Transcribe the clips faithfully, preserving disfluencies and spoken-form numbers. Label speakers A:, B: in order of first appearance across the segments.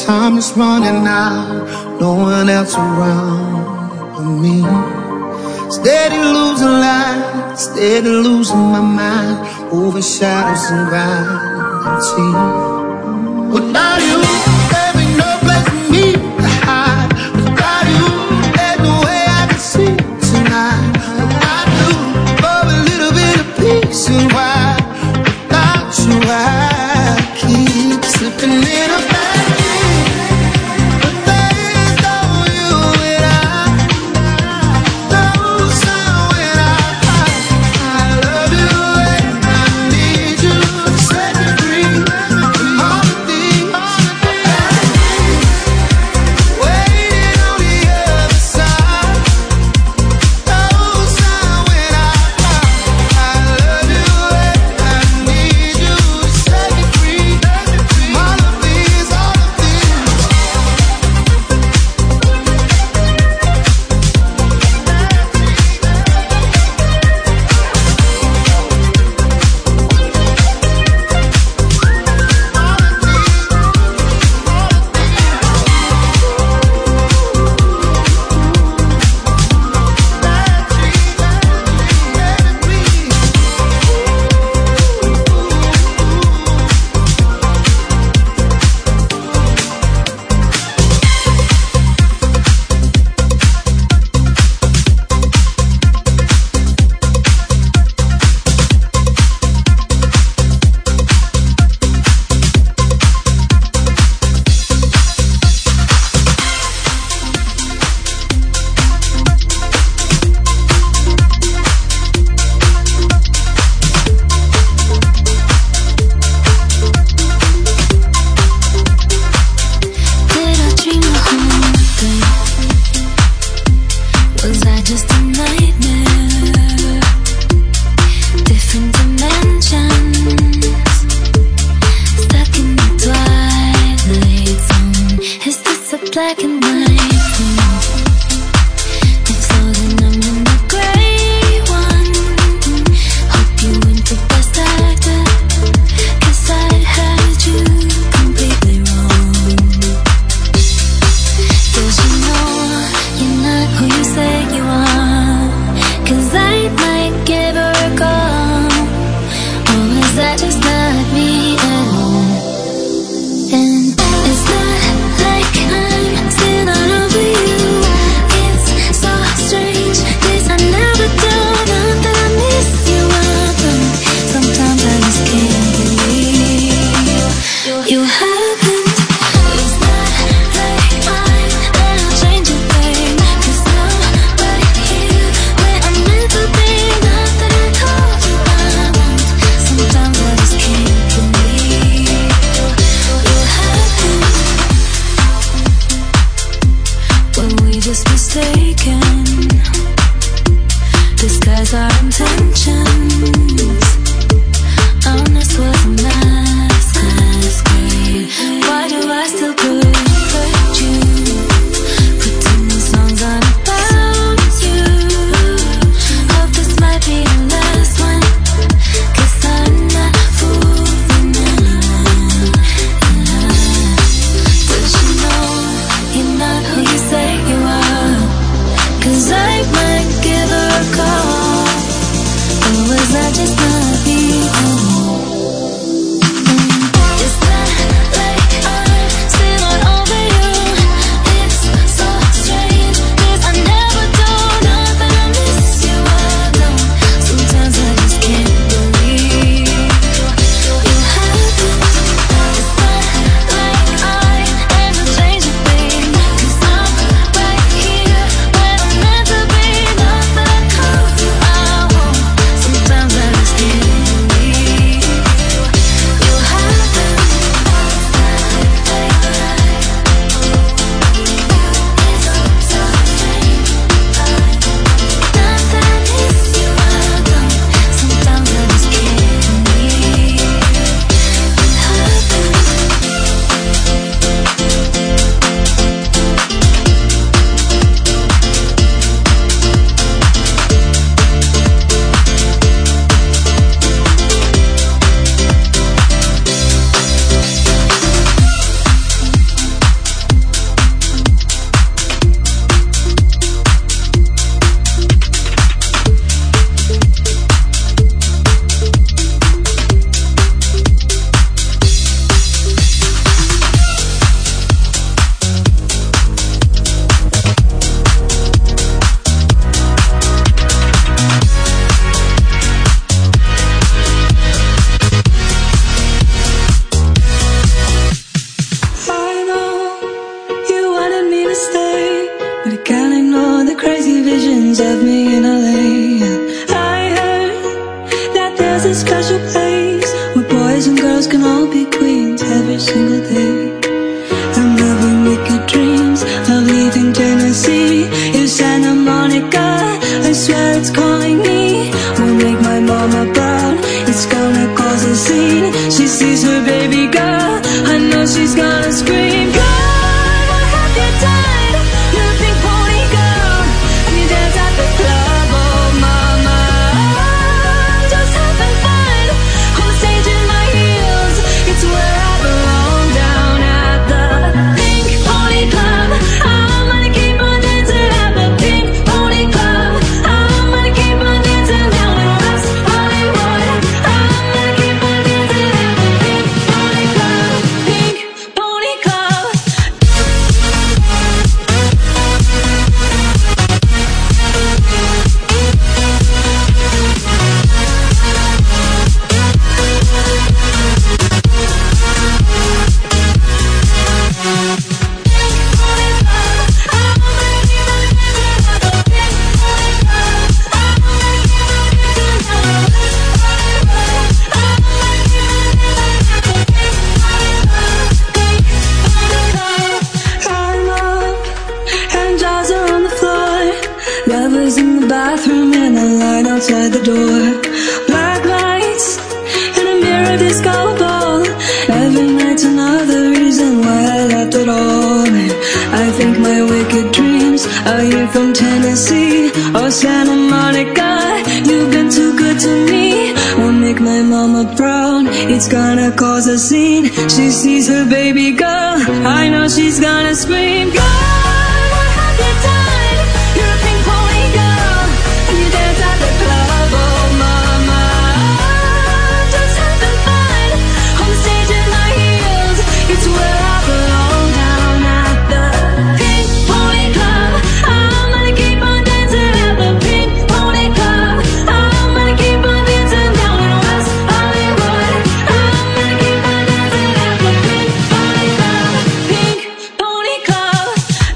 A: Time is running out, no one else around but me. Steady losing light, steady losing my mind, over shadows and gravity. Without you, there ain't no place for me to hide. Without you, there's no way I can sleep tonight. I do for a little bit of peace and why without you I keep slipping in a bad.
B: Free. girls can all be queens every single day. I'm having wicked dreams of leaving Tennessee. If Santa Monica, I swear it's calling me. Won't make my mama proud, it's gonna cause a scene. She sees her baby girl, I know she's gonna scream. God, what have you done? You pink pony girl, you dance at the club, oh mama. I'm just having fun, on stage in my heels. It's where I belong, down at the Pink Pony Club. I'm gonna keep on dancing at the Pink Pony Club. I'm gonna keep on dancing down in West Hollywood. I'm gonna keep on dancing at the Pink Pony Club. Pink Pony Club. I'm up, and jaws are on the floor. Lovers in the bathroom and a line outside the door. Black lights and a mirror disco ball. Every night's another reason why I left it all. And I think my wicked dreams are you from Tennessee or Santa Monica. You've been too good to me. Won't make my mama proud, it's gonna cause a scene. She sees her baby girl, I know she's gonna scream. God, what have you done? You're a pink pony girl, and you dance at the club, oh mama. I'm just having fun, on stage in my heels. It's where I belong, down at the Pink Pony Club. I'm gonna keep on dancing at the Pink Pony Club. I'm gonna keep on dancing down in West Hollywood. I'm gonna keep on dancing at the Pink Pony Club. Pink Pony Club.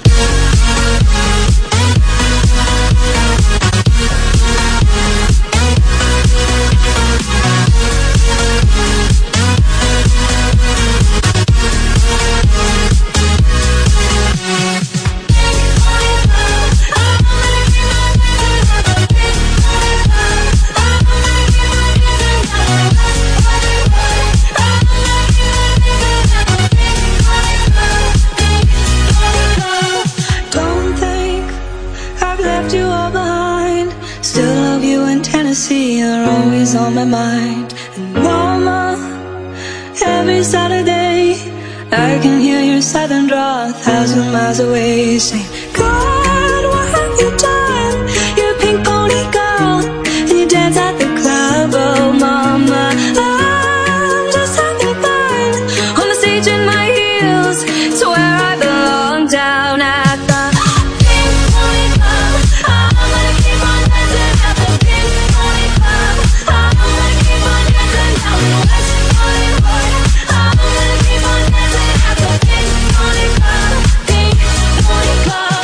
B: Don't think I've left you all behind. Still love you in Tennessee, you're always on my mind. And mama, every Saturday I can hear your southern drawl a thousand miles away. Say, God, what have you done? You're a pink pony girl, and you dance at the club, oh mama. I'm just having fun, on the stage in my heels. It's where I belong, down at the Pink Pony Club. I'm gonna keep on dancing at the Pink Pony Club. I'm gonna keep on dancing down in West Hollywood. I'm gonna keep on dancing at the Pink Pony Club. Pink Pony Club.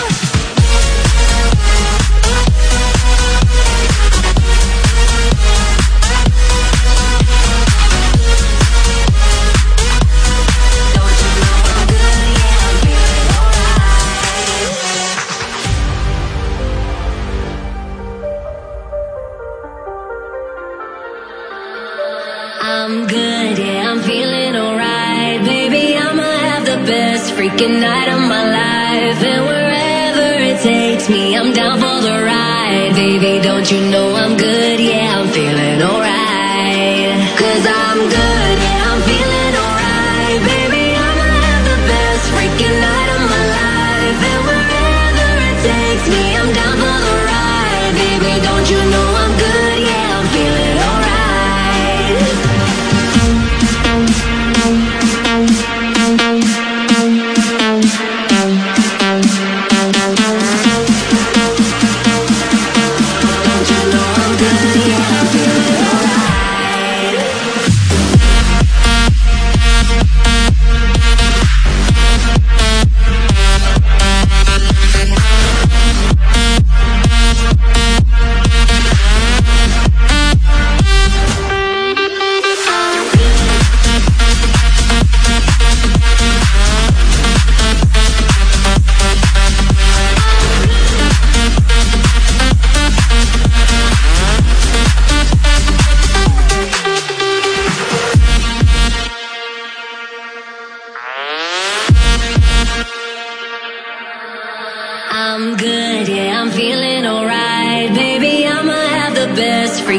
B: Don't you know I'm good? Yeah, I'm feeling alright. I'm good, yeah, I'm feeling alright. Baby, I'ma have the best freaking night of my life. And wherever it takes me, I'm down for the ride. Baby, don't you know I'm good, yeah, I'm feeling alright. Cause I'm good, yeah, I'm feeling alright. Baby, I'ma have the best freaking night of my life. And wherever it takes me, I'm down for the ride. Baby, don't you know I'm good, yeah, I'm feeling alright. Don't you know I'm good, yeah.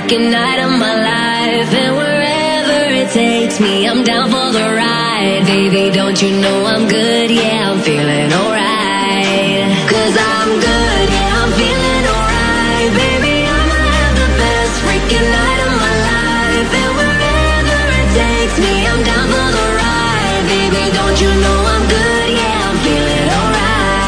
B: freaking night of my life. And wherever it takes me, I'm down for the ride. Baby, don't you know I'm good? Yeah, I'm feeling alright. Cause I'm good, yeah, I'm feeling alright. Baby, I'ma have the best freaking night of my life. And wherever it takes me, I'm down for the ride. Baby, don't you know I'm good? Yeah, I'm feeling alright.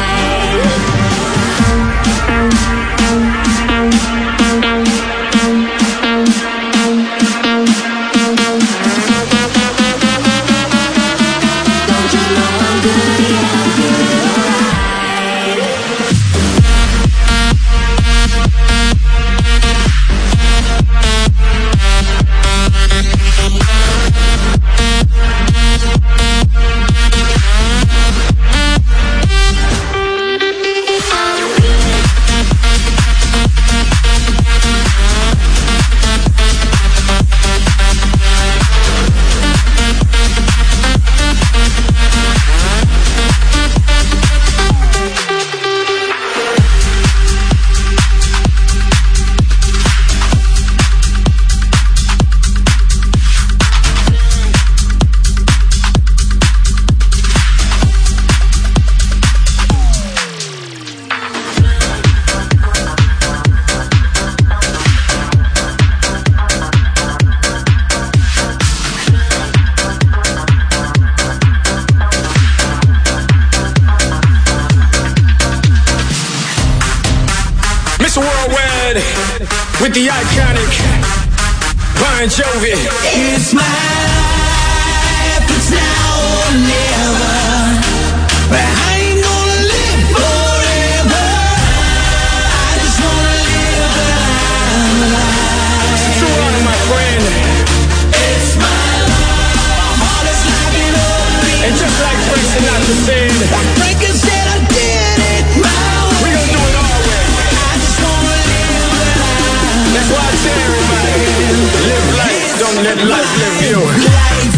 C: With the iconic Bon Jovi.
A: It's my life, it's now or never. But I ain't gonna live forever. I just wanna live alive.
C: True honor, my friend.
A: It's my life, my heart is like an open.
C: And just like Frank Sinatra said,
A: Frank said I did it my way.
C: We gon' do it our way.
A: I just wanna live alive.
C: That's why I tell everybody, live life, don't let life live you.
A: Life.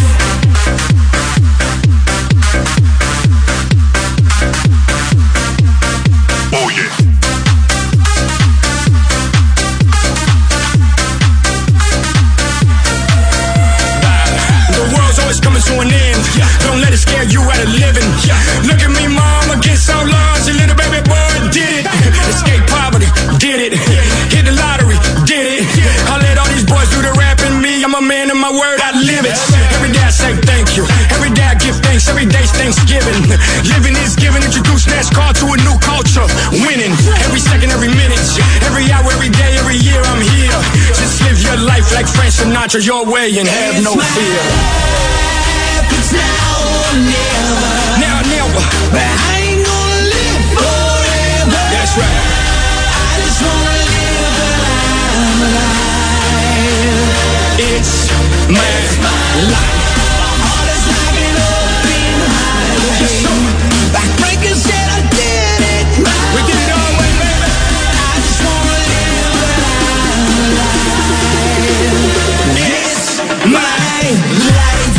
C: Oh yeah. The world's always coming to an end. Don't let it scare you out of living. Look at me, mom, against all odds. A little baby boy did it. Escape poverty, did it. Hit the lottery, did it. I let all these boys do the rapping. Me, I'm a man of my word, I live it. Every day I say thank you. Every day I give thanks. Every day's Thanksgiving. Living is giving. Introduce NASCAR to a new culture. Winning every second, every minute, every hour, every day, every year. I'm here. Just live your life like Frank Sinatra, your way, and have no fear.
A: It's now or never.
C: Now, never.
A: But I ain't gonna live forever.
C: That's right.
A: I just wanna live alive.
C: It's my, it's my life.
A: My heart is like an open highway.
C: Yes, sir.
A: Like Franklin said, I did it my
C: We did it our way, baby.
A: I just wanna live alive. It's my life.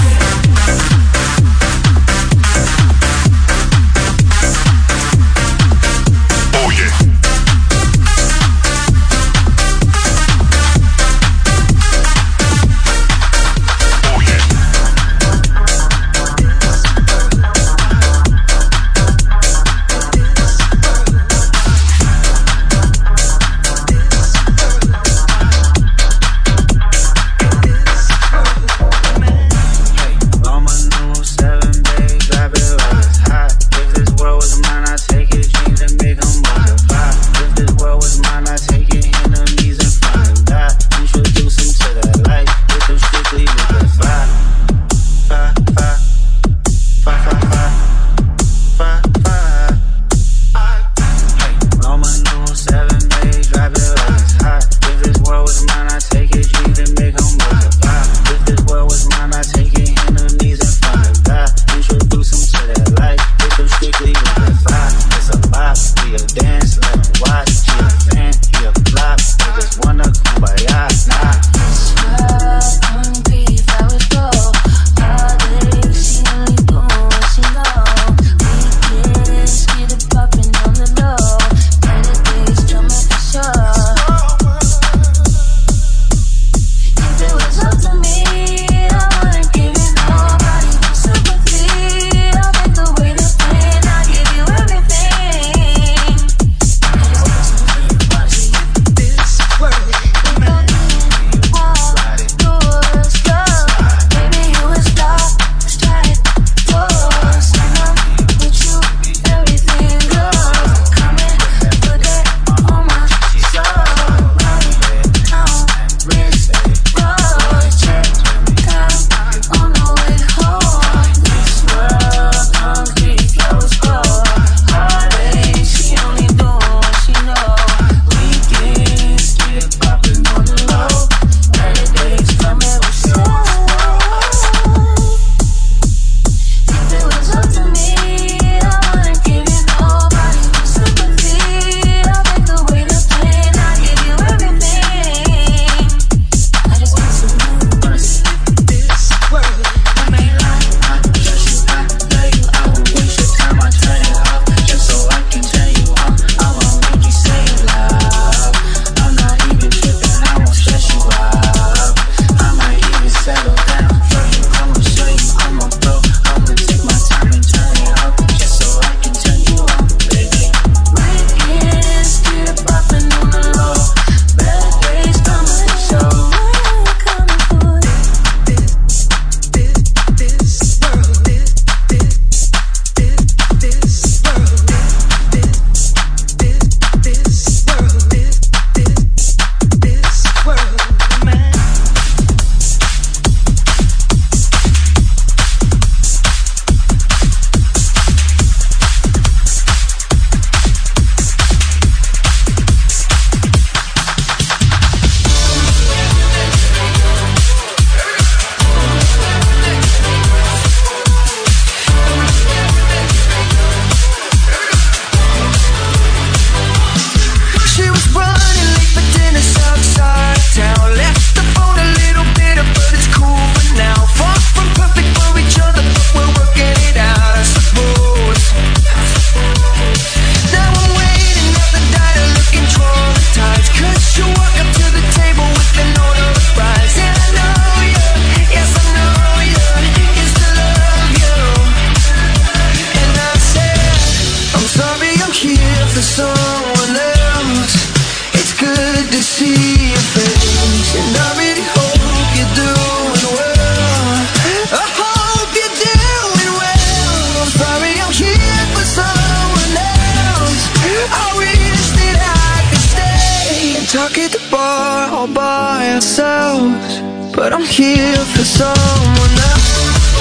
A: but I'm here for someone else.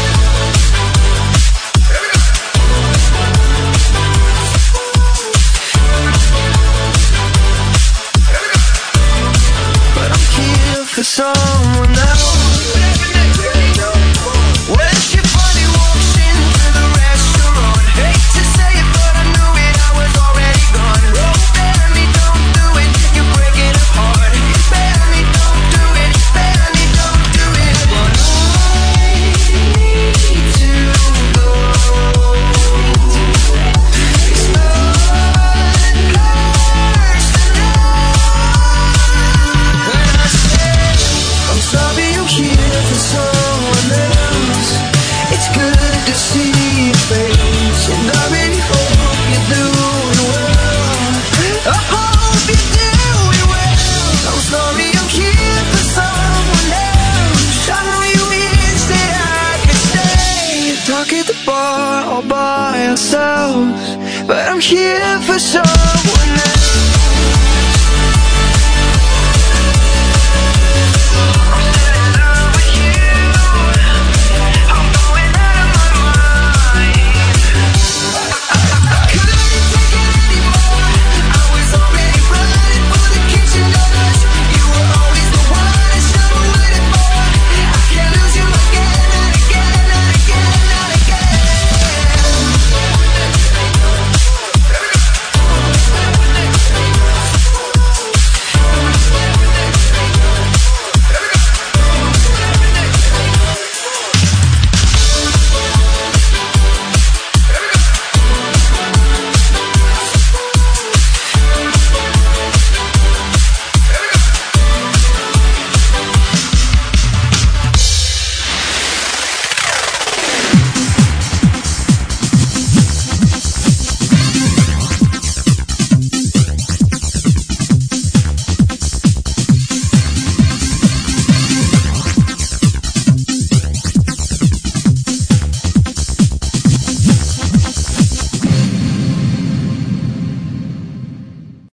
A: But I'm here for someone else. When she finally walks into the restaurant, hate to say it, but I knew it, I was already gone. Oh, baby, don't do it, you're breaking it apart. Baby, don't do it, baby, don't do it. But I need to go. It's not personal. When I say I'm sorry, I'm here for someone else. It's good to see your face, and I really hope you're doing well. I hope you're doing well. I'm sorry, I'm here for someone else. I know you wish that I could stay, talk at the bar all by ourselves, but I'm here for someone.